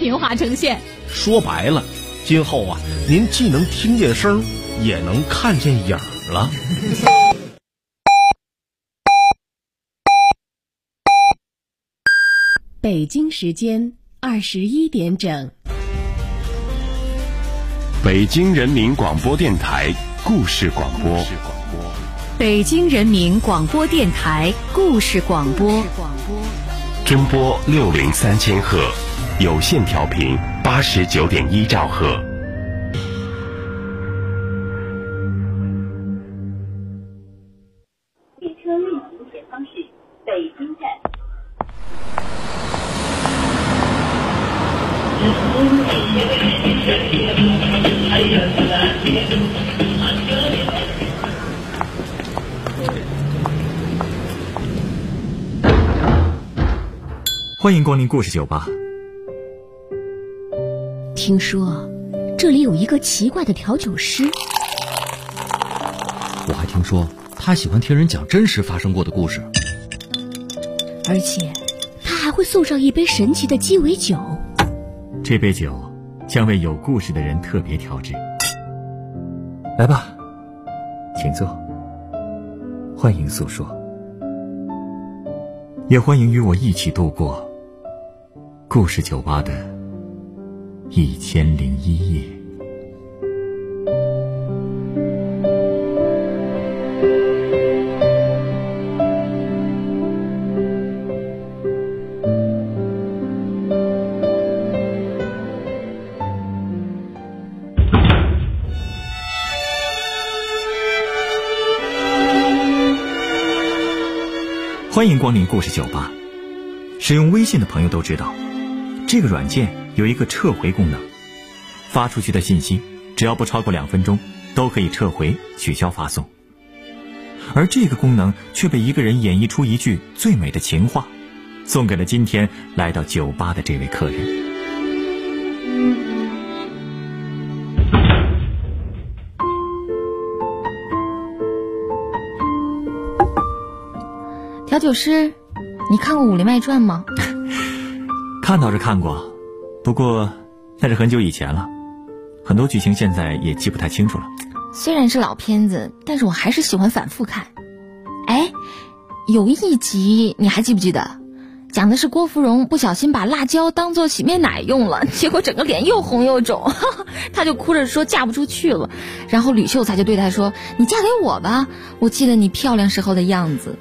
频化呈现。 说白了，今后啊，您既能听见声，也能看见影儿了。 北京时间21点整。 北京人民广播电台故事广播。 北京人民广播电台故事广播。 中波603千赫，有线调频89.1兆赫。 列车运行前方是北京站。 欢迎光临故事酒吧。 听说这里有一个奇怪的调酒师， 我还听说他喜欢听人讲真实发生过的故事， 而且他还会送上一杯神奇的鸡尾酒。 这杯酒将为有故事的人特别调制。来吧，请坐，欢迎诉说，也欢迎与我一起度过故事酒吧的1001夜。欢迎光临故事酒吧。使用微信的朋友都知道，这个软件有一个撤回功能，发出去的信息只要不超过2分钟都可以撤回取消发送。而这个功能却被一个人演绎出一句最美的情话，送给了今天来到酒吧的这位客人。 调酒师，你看过《武林外传》吗？ 看倒是看过，不过那是很久以前了，很多剧情现在也记不太清楚了。 虽然是老片子，但是我还是喜欢反复看。哎，有一集你还记不记得？讲的是郭芙蓉不小心把辣椒当做洗面奶用了，结果整个脸又红又肿，她就哭着说嫁不出去了。然后吕秀才就对她说：“你嫁给我吧，我记得你漂亮时候的样子。”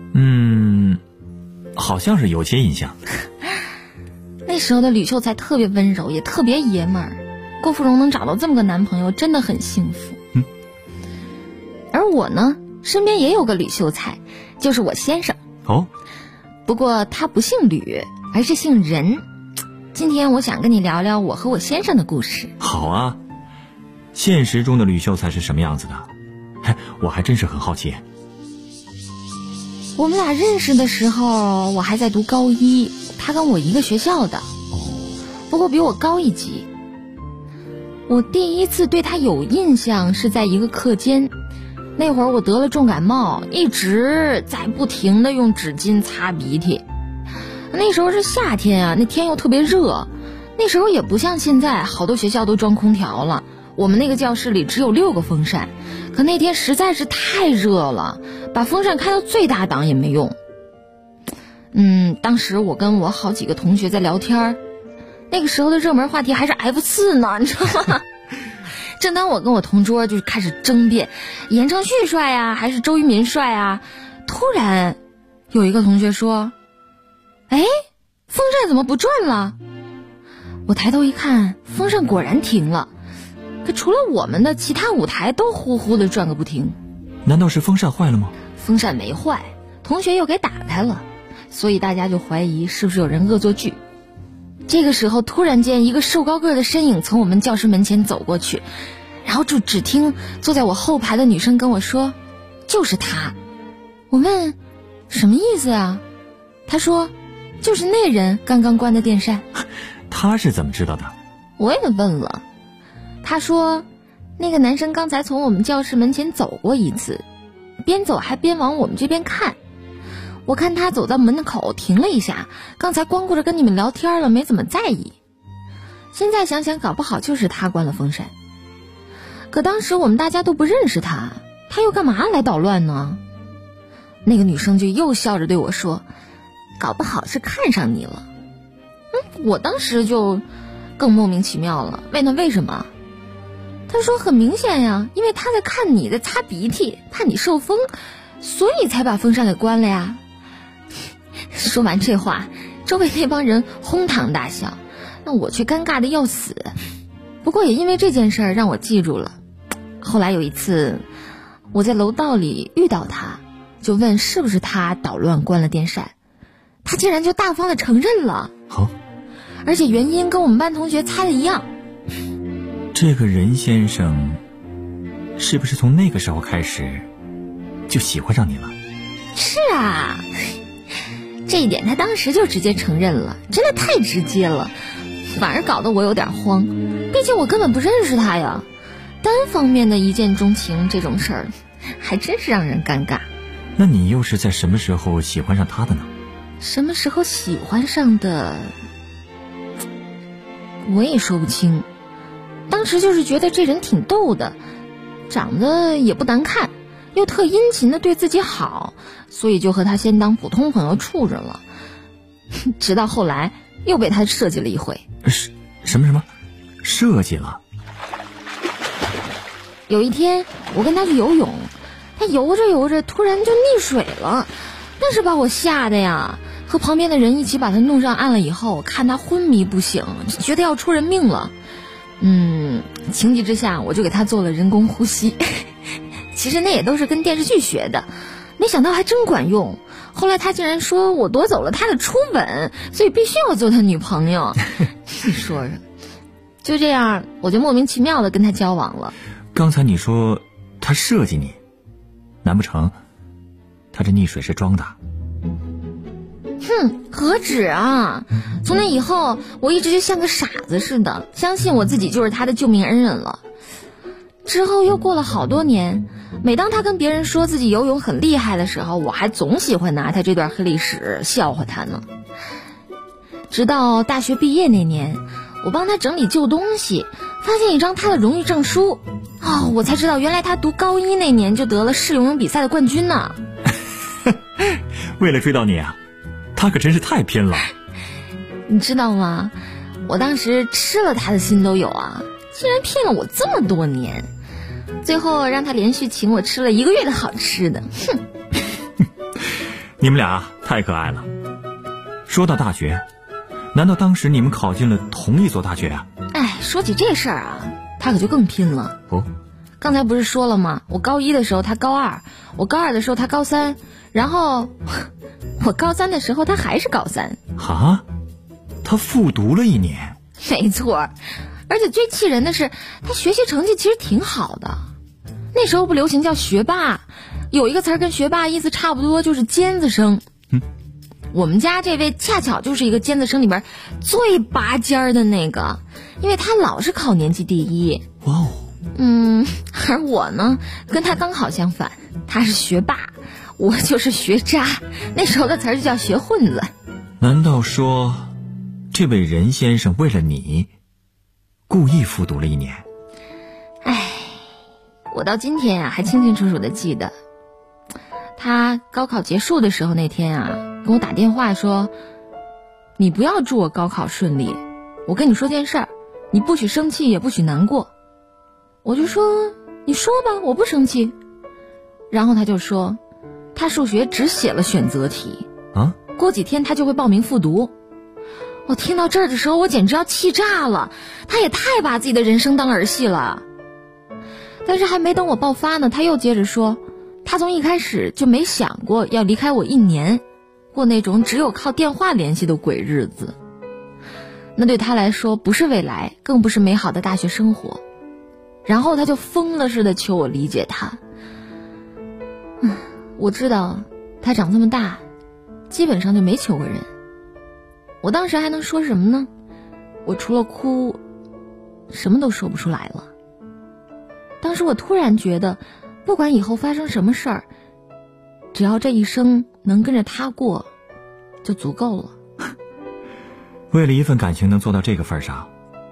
好像是有些印象。 那时候的吕秀才特别温柔，也特别爷们儿。郭芙蓉能找到这么个男朋友，真的很幸福。而我呢，身边也有个吕秀才，就是我先生。 哦， 不过他不姓吕，而是姓任。今天我想跟你聊聊我和我先生的故事。 好啊，现实中的吕秀才是什么样子的？我还真是很好奇。 我们俩认识的时候，我还在读高一，他跟我一个学校的，不过比我高一级。我第一次对他有印象是在一个课间，那会儿我得了重感冒，一直在不停地用纸巾擦鼻涕。那时候是夏天啊，那天又特别热，那时候也不像现在好多学校都装空调了，我们那个教室里只有6个风扇，可那天实在是太热了，把风扇开到最大档也没用。当时我跟我好几个同学在聊天，那个时候的热门话题还是 F4 呢，你知道吗？正当我跟我同桌就是开始争辩言承旭帅啊还是周渝民帅啊，突然有一个同学说：“哎，风扇怎么不转了？”我抬头一看，风扇果然停了，可除了我们的其他5台都呼呼的转个不停。 难道是风扇坏了吗？ 风扇没坏，同学又给打开了，所以大家就怀疑是不是有人恶作剧。这个时候突然间一个瘦高个的身影从我们教室门前走过去，然后就只听坐在我后排的女生跟我说：“就是他。”我问：“什么意思啊？”他说：“就是那人刚刚关的电扇。” 他是怎么知道的？ 我也问了，他说那个男生刚才从我们教室门前走过一次，边走还边往我们这边看。我看他走到门口停了一下，刚才光顾着跟你们聊天了，没怎么在意。 现在想想，搞不好就是他关了风扇。可当时我们大家都不认识他，他又干嘛来捣乱呢？那个女生就又笑着对我说，搞不好是看上你了。我当时就更莫名其妙了，问他为什么？他说很明显呀，因为他在看你在擦鼻涕，怕你受风，所以才把风扇给关了呀。说完这话，周围那帮人哄堂大笑，那我却尴尬的要死。不过也因为这件事儿让我记住了。后来有一次我在楼道里遇到他，就问是不是他捣乱关了电扇，他竟然就大方的承认了。而且原因跟我们班同学猜的一样。 这个任先生是不是从那个时候开始就喜欢上你了？ 是啊，这一点他当时就直接承认了，真的太直接了，反而搞得我有点慌，毕竟我根本不认识他呀。单方面的一见钟情这种事儿还真是让人尴尬。 那你又是在什么时候喜欢上他的呢？ 什么时候喜欢上的我也说不清，当时就是觉得这人挺逗的，长得也不难看，又特殷勤的对自己好，所以就和他先当普通朋友处着了。直到后来又被他设计了一回。 什么设计了？ 有一天我跟他去游泳，他游着游着突然就溺水了，那是把我吓得呀，和旁边的人一起把他弄上岸了以后，看他昏迷不醒，觉得要出人命了。情急之下我就给他做了人工呼吸其实那也都是跟电视剧学的，没想到还真管用。后来他竟然说我夺走了他的初吻，所以必须要做他女朋友你说说，就这样我就莫名其妙的跟他交往了。 刚才你说他设计你，难不成他这溺水是装的？ 何止啊！从那以后我一直就像个傻子似的，相信我自己就是他的救命恩人了。之后又过了好多年，每当他跟别人说自己游泳很厉害的时候，我还总喜欢拿他这段黑历史笑话他呢。直到大学毕业那年，我帮他整理旧东西，发现一张他的荣誉证书，我才知道原来他读高一那年就得了市游泳比赛的冠军呢。 为了追到你啊，他可真是太拼了。 你知道吗？我当时吃了他的心都有啊，竟然骗了我这么多年，最后让他连续请我吃了1个月的好吃的。 你们俩太可爱了。说到大学，难道当时你们考进了同一所大学啊？ 说起这事儿啊，他可就更拼了。刚才不是说了吗？我高一的时候他高2，我高2的时候他高3，然后我高3的时候他还是高3。 他复读了1年。 没错，而且最气人的是他学习成绩其实挺好的。那时候不流行叫学霸，有一个词儿跟学霸意思差不多，就是尖子生。我们家这位恰巧就是一个尖子生里边最拔尖的那个，因为他老是考年级第一。而我呢跟他刚好相反，他是学霸，我就是学渣，那时候的词儿就叫学混子。 难道说这位任先生为了你故意复读了1年？ 我到今天还清清楚楚的记得，他高考结束的时候那天跟我打电话说，你不要祝我高考顺利，我跟你说件事儿，你不许生气也不许难过。我就说你说吧，我不生气。然后他就说他数学只写了选择题过几天他就会报名复读。我听到这儿的时候我简直要气炸了，他也太把自己的人生当儿戏了。但是还没等我爆发呢，他又接着说他从一开始就没想过要离开我1年，过那种只有靠电话联系的鬼日子。那对他来说不是未来，更不是美好的大学生活。然后他就疯了似的求我理解他。我知道他长这么大基本上就没求过人，我当时还能说什么呢？我除了哭什么都说不出来了。当时我突然觉得不管以后发生什么事儿，只要这一生能跟着他过就足够了。 为了一份感情能做到这个份上，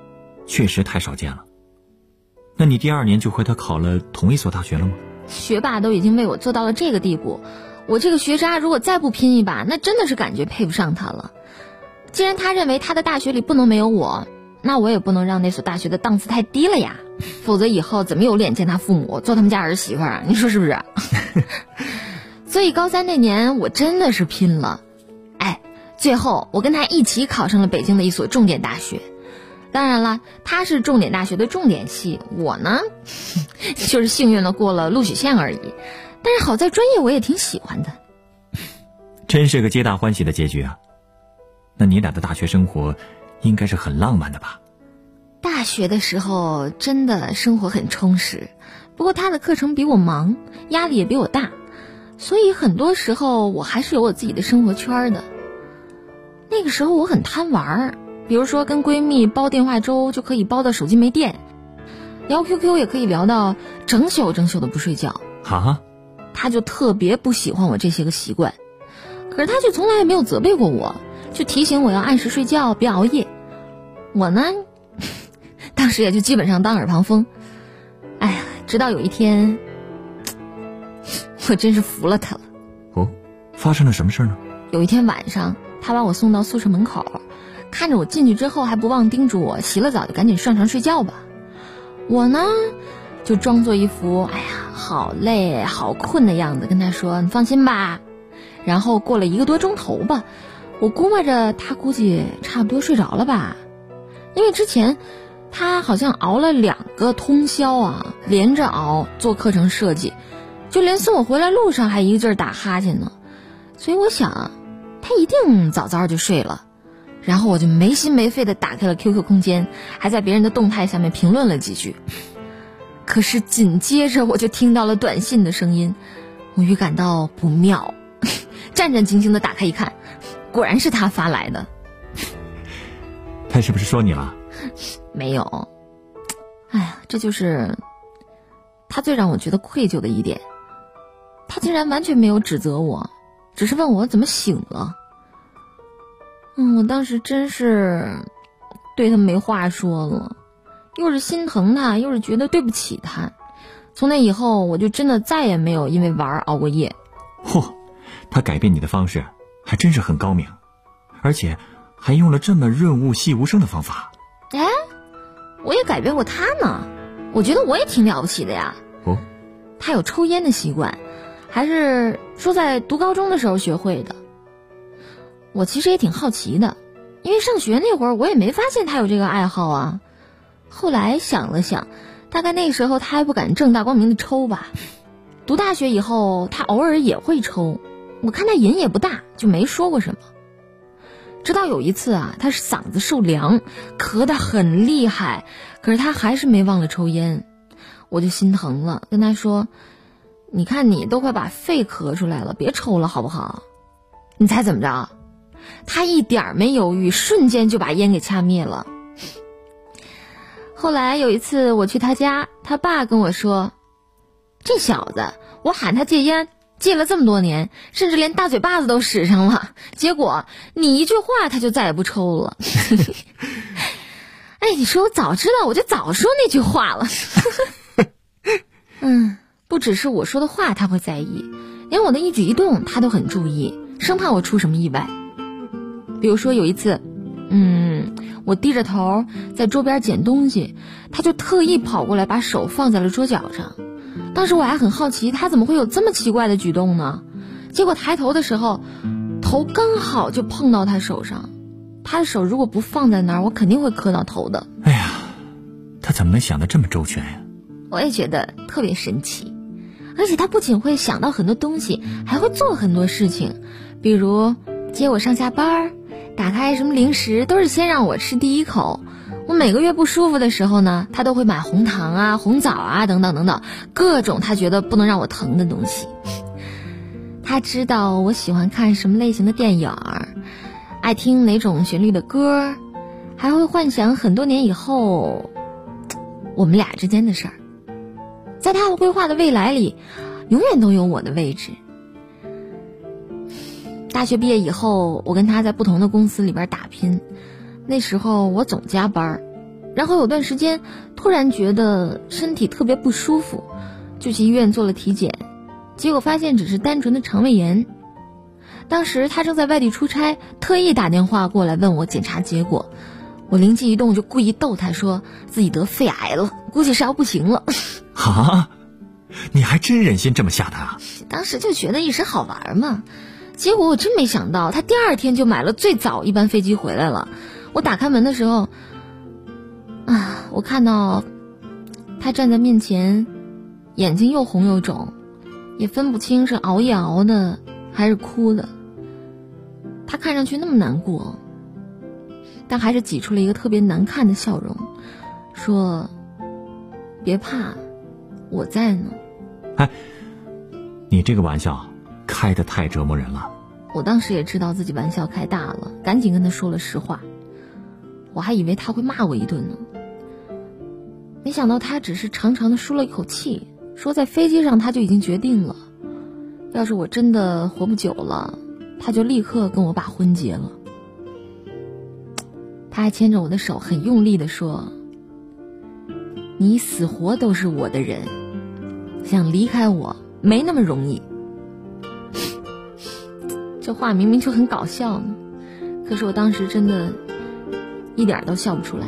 确实太少见了。那你第2年就和他考了同一所大学了吗？ 学霸都已经为我做到了这个地步，我这个学渣如果再不拼一把，那真的是感觉配不上他了。既然他认为他的大学里不能没有我，那我也不能让那所大学的档次太低了呀，否则以后怎么有脸见他父母，做他们家儿媳妇啊？你说是不是？所以高3那年我真的是拼了，最后我跟他一起考上了北京的一所重点大学。当然了，他是重点大学的重点系，我呢就是幸运的过了录取线而已。但是好在专业我也挺喜欢的。 真是个皆大欢喜的结局啊。那你俩的大学生活应该是很浪漫的吧？ 大学的时候真的生活很充实，不过他的课程比我忙，压力也比我大，所以很多时候我还是有我自己的生活圈的。那个时候我很贪玩，比如说跟闺蜜煲电话粥就可以煲到手机没电，聊 QQ 也可以聊到整宿的不睡觉。他就特别不喜欢我这些个习惯，可是他却从来也没有责备过我，就提醒我要按时睡觉，别熬夜。我呢当时也就基本上当耳旁风。直到有一天我真是服了他了。 发生了什么事呢？ 有一天晚上，他把我送到宿舍门口，看着我进去之后还不忘叮嘱我洗了澡就赶紧上床睡觉吧。我呢就装作一副好累好困的样子跟他说，你放心吧。然后过了1个多钟头吧，我估摸着他估计差不多睡着了吧，因为之前他好像熬了2个通宵啊，连着熬做课程设计，就连送我回来路上还一个劲儿打哈欠呢。所以我想他一定早早就睡了。然后我就没心没肺地打开了 QQ 空间，还在别人的动态下面评论了几句。可是紧接着我就听到了短信的声音，我预感到不妙，战战兢兢地打开一看，果然是他发来的。 他是不是说你了？ 没有。这就是他最让我觉得愧疚的一点，他竟然完全没有指责我，只是问我怎么醒了。我当时真是对他没话说了，又是心疼他，又是觉得对不起他。从那以后我就真的再也没有因为玩熬过夜。 他改变你的方式还真是很高明，而且还用了这么润物细无声的方法。 我也改变过他呢，我觉得我也挺了不起的呀。他有抽烟的习惯，还是说在读高中的时候学会的。我其实也挺好奇的，因为上学那会儿我也没发现他有这个爱好啊。后来想了想，大概那时候他还不敢正大光明的抽吧。读大学以后他偶尔也会抽，我看他瘾也不大，就没说过什么。直到有一次他是嗓子受凉，咳得很厉害，可是他还是没忘了抽烟。我就心疼了，跟他说，你看你都快把肺咳出来了，别抽了好不好？你猜怎么着？他一点没犹豫，瞬间就把烟给掐灭了。后来有一次我去他家，他爸跟我说，这小子我喊他戒烟戒了这么多年，甚至连大嘴巴子都使上了，结果你一句话他就再也不抽了。你说我早知道我就早说那句话了。不只是我说的话他会在意，连我的一举一动他都很注意，生怕我出什么意外。比如说有一次我低着头在桌边捡东西，他就特意跑过来把手放在了桌角上。当时我还很好奇他怎么会有这么奇怪的举动呢，结果抬头的时候头刚好就碰到他手上，他的手如果不放在那儿，我肯定会磕到头的。 他怎么能想得这么周全呀？ 我也觉得特别神奇，而且他不仅会想到很多东西，还会做很多事情，比如接我上下班，打开什么零食都是先让我吃第一口。我每个月不舒服的时候呢，他都会买红糖红枣等等等等，各种他觉得不能让我疼的东西。他知道我喜欢看什么类型的电影，爱听哪种旋律的歌，还会幻想很多年以后我们俩之间的事儿。在他规划的未来里，永远都有我的位置。大学毕业以后，我跟他在不同的公司里边打拼，那时候我总加班， 然后有段时间突然觉得身体特别不舒服，就去医院做了体检，结果发现只是单纯的肠胃炎。当时他正在外地出差，特意打电话过来问我检查结果，我灵机一动就故意逗他说自己得肺癌了，估计是要不行了。 啊，你还真忍心这么吓他啊？ 当时就觉得一时好玩嘛，结果我真没想到他第2天就买了最早一班飞机回来了。我打开门的时候我看到他站在面前，眼睛又红又肿，也分不清是熬夜熬的还是哭的。他看上去那么难过，但还是挤出了一个特别难看的笑容，说别怕，我在呢。 你这个玩笑开得太折磨人了。 我当时也知道自己玩笑开大了，赶紧跟他说了实话。我还以为他会骂我一顿呢，没想到他只是长长的舒了一口气，说在飞机上他就已经决定了，要是我真的活不久了，他就立刻跟我把婚结了。他还牵着我的手很用力地说，你死活都是我的人，想离开我没那么容易。这话明明就很搞笑呢，可是我当时真的一点都笑不出来。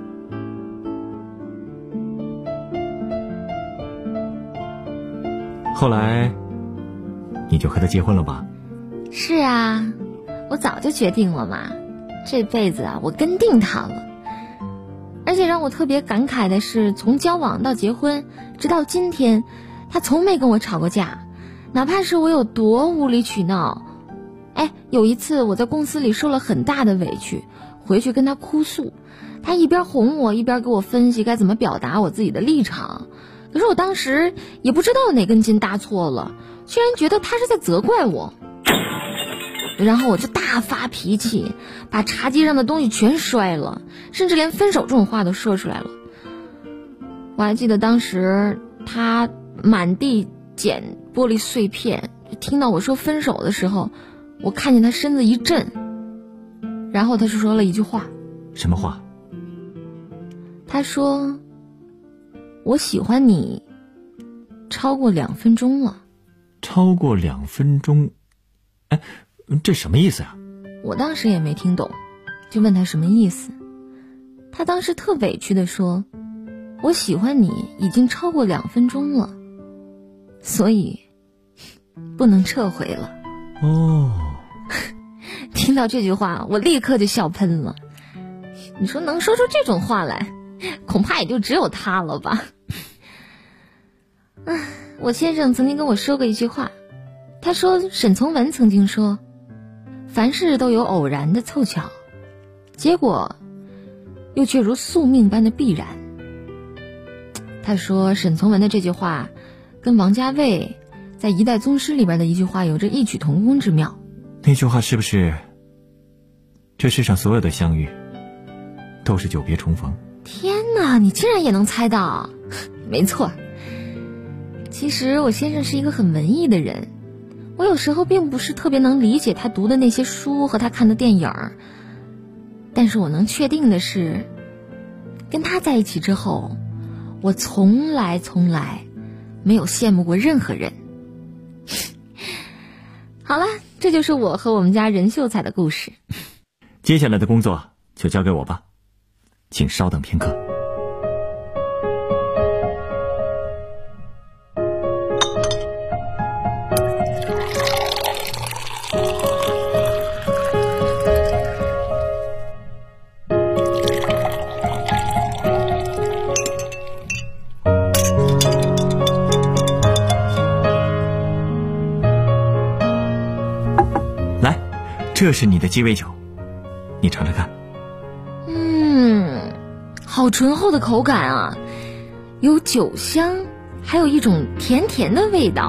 后来你就和他结婚了吧？ 是啊，我早就决定了嘛，这辈子我跟定他了。而且让我特别感慨的是，从交往到结婚直到今天，他从没跟我吵过架，哪怕是我有多无理取闹。有一次我在公司里受了很大的委屈，回去跟他哭诉，他一边哄我一边给我分析该怎么表达我自己的立场。可是我当时也不知道哪根筋搭错了，居然觉得他是在责怪我。然后我就大发脾气，把茶几上的东西全摔了，甚至连分手这种话都说出来了。我还记得当时他满地捡玻璃碎片，听到我说分手的时候，我看见他身子一震，然后他就说了一句话。 什么话？ 他说，我喜欢你超过2分钟了。 超过2分钟？这什么意思啊？ 我当时也没听懂，就问他什么意思。他当时特委屈地说，我喜欢你已经超过2分钟了，所以不能撤回了。听到这句话我立刻就笑喷了。你说能说出这种话来，恐怕也就只有他了吧。我先生曾经跟我说过一句话，他说沈从文曾经说，凡事都有偶然的凑巧，结果又却如宿命般的必然。他说沈从文的这句话跟王家卫在《一代宗师》里边的一句话有着异曲同工之妙。 那句话是不是这世上所有的相遇都是久别重逢？ 天哪，你竟然也能猜到。没错，其实我先生是一个很文艺的人，我有时候并不是特别能理解他读的那些书和他看的电影，但是我能确定的是，跟他在一起之后，我从来没有羡慕过任何人。好了，这就是我和我们家任秀才的故事。 接下来的工作就交给我吧，请稍等片刻。来，这是你的鸡尾酒，你尝尝看。 好醇厚的口感啊，有酒香，还有一种甜甜的味道。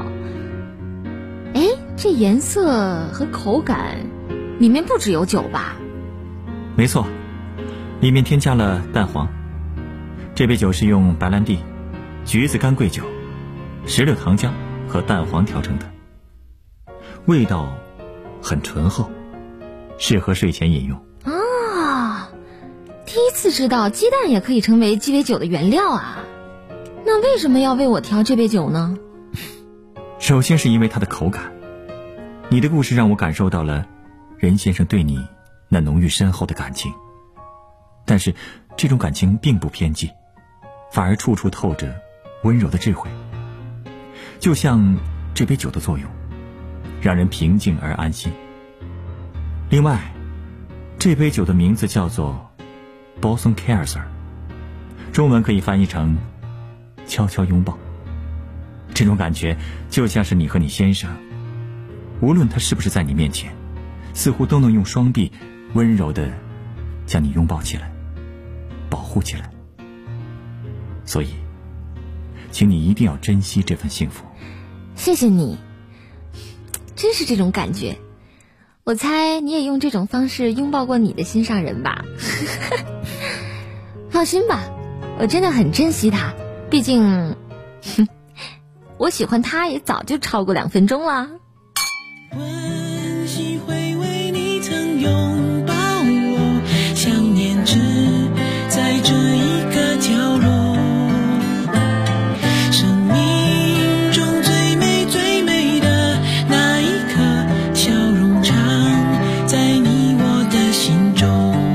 这颜色和口感里面不只有酒吧？ 没错，里面添加了蛋黄。这杯酒是用白兰地、橘子干桂酒、石榴糖浆和蛋黄调成的，味道很醇厚，适合睡前饮用。 第一次知道鸡蛋也可以成为鸡尾酒的原料啊。那为什么要为我调这杯酒呢？ 首先是因为它的口感。你的故事让我感受到了任先生对你那浓郁深厚的感情，但是这种感情并不偏激，反而处处透着温柔的智慧。就像这杯酒的作用，让人平静而安心。另外，这杯酒的名字叫做 Bosom Kisser， 中文可以翻译成悄悄拥抱。这种感觉就像是你和你先生，无论他是不是在你面前，似乎都能用双臂温柔地将你拥抱起来，保护起来。所以请你一定要珍惜这份幸福。 谢谢你，真是这种感觉。我猜你也用这种方式拥抱过你的心上人吧。放心吧，我真的很珍惜他，毕竟我喜欢他也早就超过2分钟了。 温习回味你曾拥抱我，想念只在这一个角落。生命中最美最美的那一刻，笑容常在你我的心中。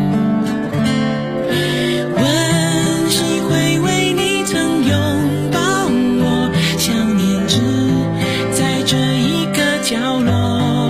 温习回味你曾拥抱我，想念只在这一个角落。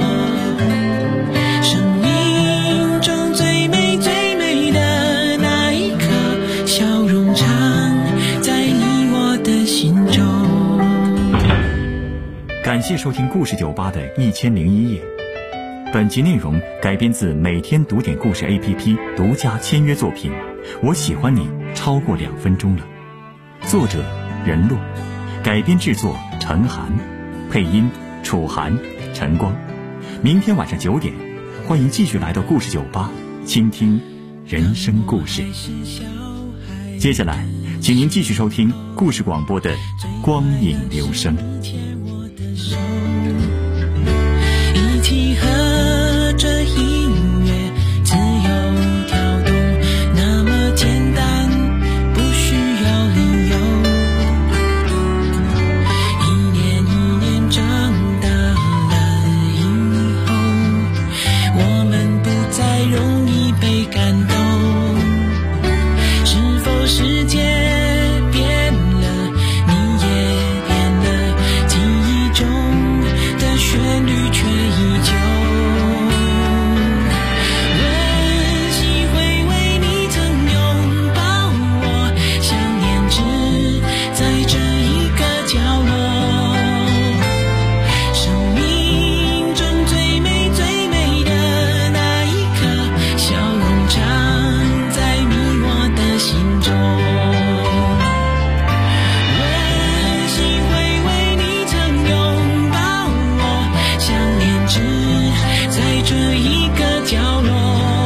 感谢收听故事酒吧的1001夜。本集内容改编自每天读点故事 APP 独家签约作品《我喜欢你超过2分钟了》，作者任洛，改编制作陈涵，配音楚涵、陈光。明天晚上9点，欢迎继续来到故事酒吧，倾听人生故事。接下来请您继续收听故事广播的光影留声。 一起和着音乐自由跳动，那么简单，不需要理由。一年一年长大了以后，我们不再容易被感动。是否世界变了，你也变了，记忆中的旋律却依旧。温习回味你曾拥抱我，想念只在这一个角落。生命中最美最美的那一刻，笑容常在你我的心中。温习回味你曾拥抱我，想念只在这一个角落。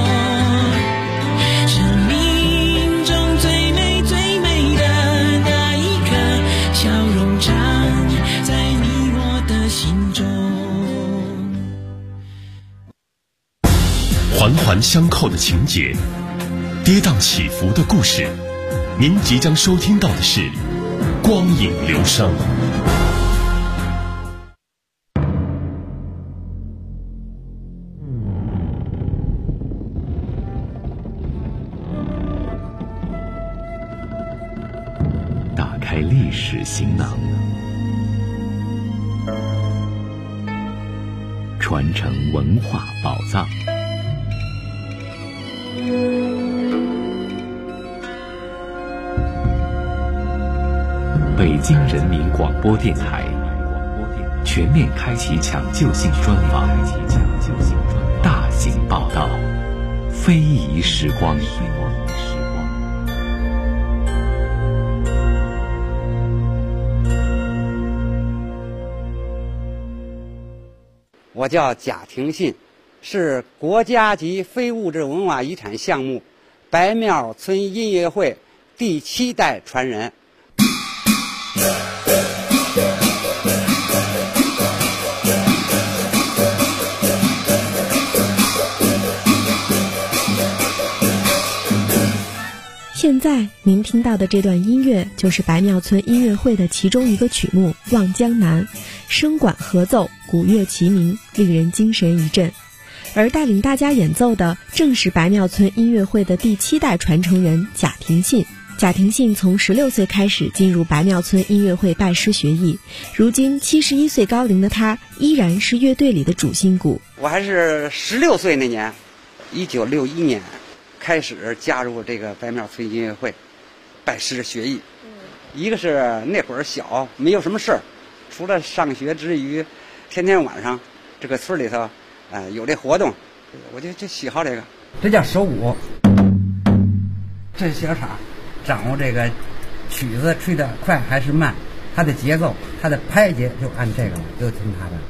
生命中最美最美的那一刻，笑容常在你我的心中。 环环相扣的情节，跌宕起伏的故事，您即将收听到的是光影留声。打开历史行囊，传承文化宝藏。北京人民广播电台全面开启抢救性专访，大型报道，非遗时光。 我叫贾廷信，是国家级非物质文化遗产项目白庙村音乐会第7代传人。 现在您听到的这段音乐就是白庙村音乐会的其中一个曲目《望江南》，声管合奏，鼓乐齐鸣，令人精神一振。而带领大家演奏的正是白庙村音乐会的第7代传承人贾廷信。贾廷信从16岁开始进入白庙村音乐会拜师学艺，如今71岁高龄的他依然是乐队里的主心骨。 我还是16岁那年，1961年开始加入这个白庙村音乐会，拜师学艺。一个是那会儿小，没有什么事儿，除了上学之余，天天晚上这个村里头有这活动，我就喜好这个。这叫手鼓，这是小叉，掌握这个曲子吹得快还是慢，它的节奏，它的拍节就按这个了，就听它的。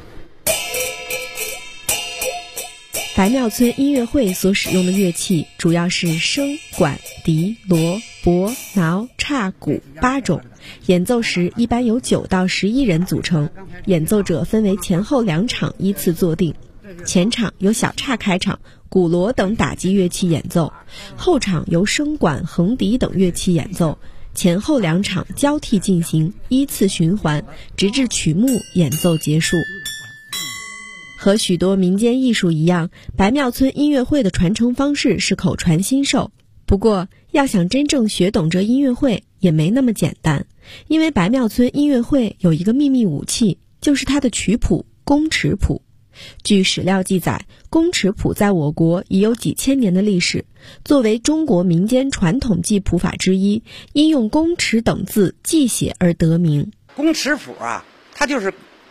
白庙村音乐会所使用的乐器主要是笙、管、笛、锣、钹、挠、叉、鼓8种，演奏时一般由9到11人组成，演奏者分为前后2场依次坐定。前场由小叉开场，鼓锣等打击乐器演奏，后场由笙管、横笛等乐器演奏，前后2场交替进行，依次循环，直至曲目演奏结束。和许多民间艺术一样，白庙村音乐会的传承方式是口传心授。不过，要想真正学懂这音乐会也没那么简单，因为白庙村音乐会有一个秘密武器，就是它的曲谱宫尺谱。据史料记载，宫尺谱在我国已有几千年的历史，作为中国民间传统记谱法之一，因用宫尺等字记写而得名。 宫尺谱它就是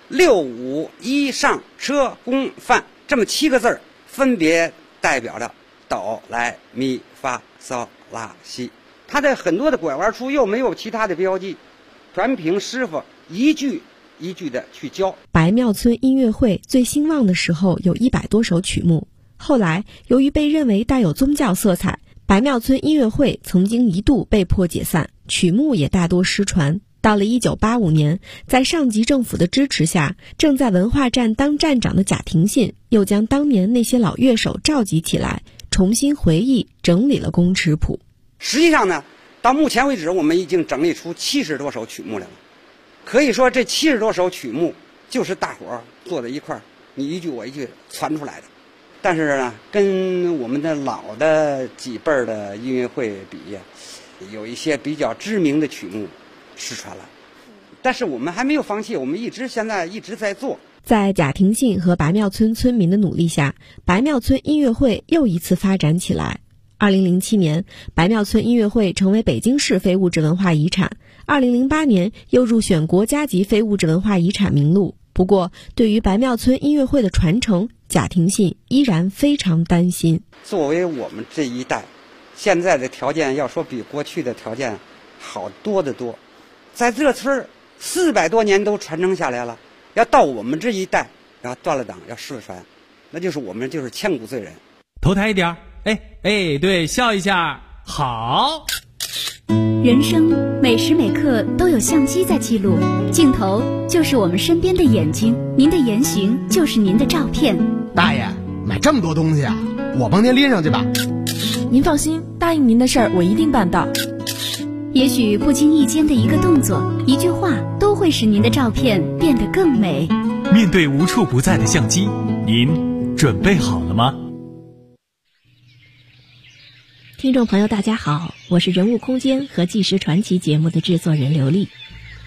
6、5、1上车宫范这么7个字，分别代表着哆来咪发嗦拉西。它的很多的拐弯处又没有其他的标记，全凭师傅一句一句的去教。 白庙村音乐会最兴旺的时候有100多首曲目，后来由于被认为带有宗教色彩，白庙村音乐会曾经一度被迫解散，曲目也大多失传。到了1985年，在上级政府的支持下，正在文化站当站长的贾廷信又将当年那些老乐手召集起来，重新回忆整理了宫尺谱。 实际上呢，到目前为止我们已经整理出70多首曲目来了。可以说这70多首曲目就是大伙儿坐在一块儿，你一句我一句传出来的。但是呢，跟我们的老的几辈儿的音乐会比，有一些比较知名的曲目失传了，但是我们还没有放弃，我们现在一直在做。 在贾廷信和白庙村村民的努力下，白庙村音乐会又一次发展起来。2007年，白庙村音乐会成为北京市非物质文化遗产，2008年又入选国家级非物质文化遗产名录。不过，对于白庙村音乐会的传承，贾廷信依然非常担心。 作为我们这一代，现在的条件要说比过去的条件好多得多。在这村400多年都传承下来了，要到我们这一代要断了档要失传，那就是我们就是千古罪人。 头抬一点，对，笑一下，好。 人生每时每刻都有相机在记录，镜头就是我们身边的眼睛，您的言行就是您的照片。 大爷，买这么多东西啊，我帮您拎上去吧。 您放心，答应您的事儿我一定办到。 也许不经意间的一个动作、一句话，都会使您的照片变得更美。 面对无处不在的相机，您准备好了吗？ 听众朋友大家好，我是人物空间和纪实传奇节目的制作人刘丽。